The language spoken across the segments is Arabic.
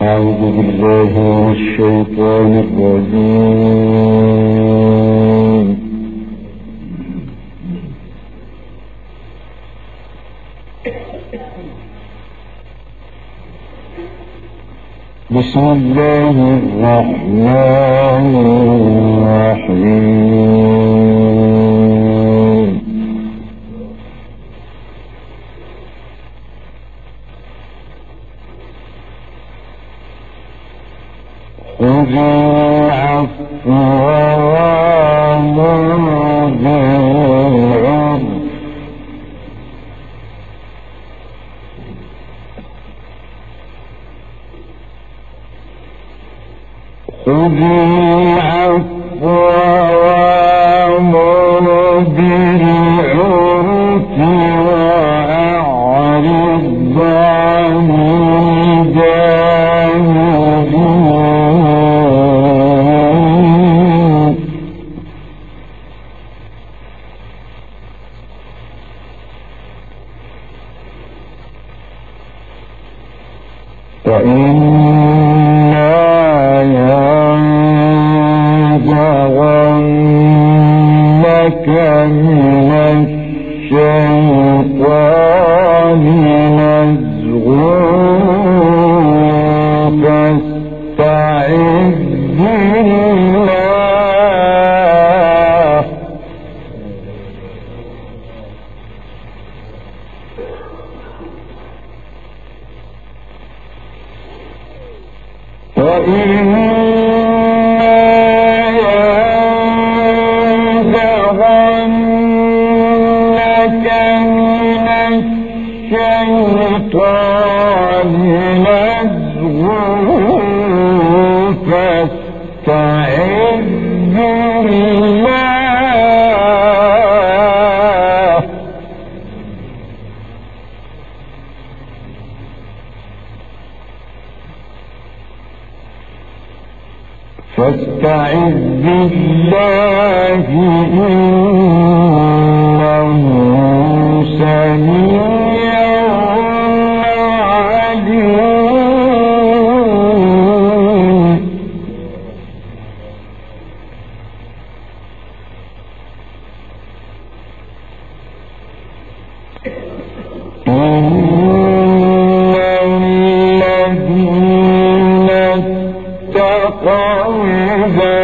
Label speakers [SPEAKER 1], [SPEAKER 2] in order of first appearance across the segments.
[SPEAKER 1] أعوذ بالله من الشيطان الرجيم. بسم الله الرحمن الرحيم. خذ العفو وأمر بالعرف خذ العفو وأمر بالعرف وأعرض عن الجاهلين. وإما ينزغنك من الشيطان نزغ فاستعذ بالله وإما ينزغنك من الشيطان نزغ فاستعذ بالله فاستعذ بالله إنه سميع عليم. إن الذين اتقوا إذا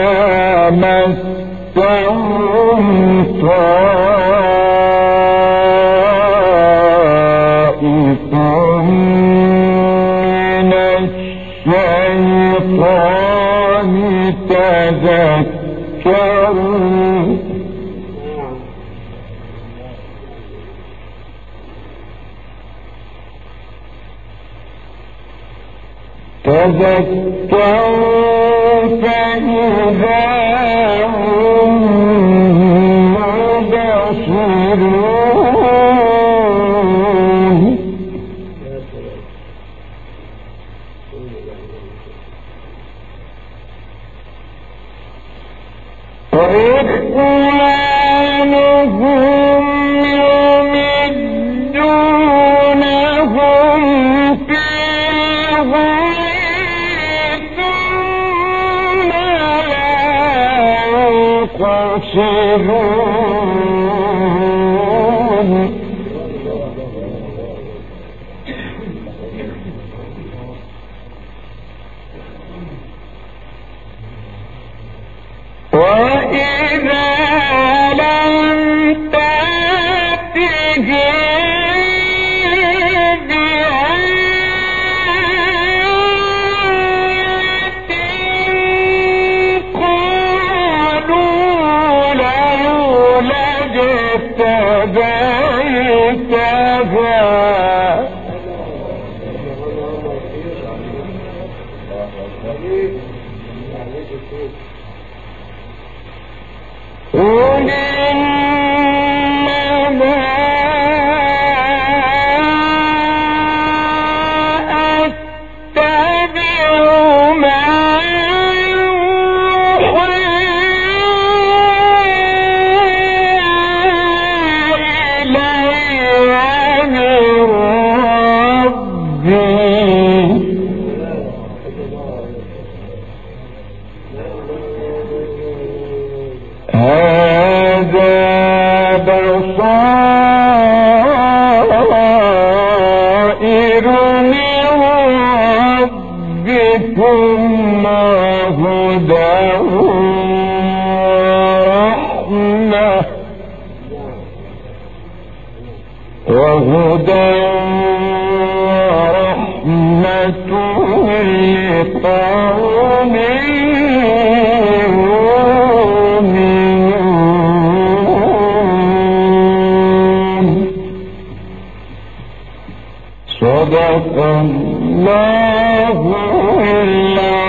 [SPEAKER 1] مسهم طائف من الشيطان تذكروا فإذا هم مبصرون. وإخوانهم يمدونهم في الغي ثم لا يقصرون. وإذا لم تأتهم بآية قالوا لولا اجتبيتها قل إنما أتبع ما يوحى إلي من ربي قوم يؤمنون. صدق الله العظيم.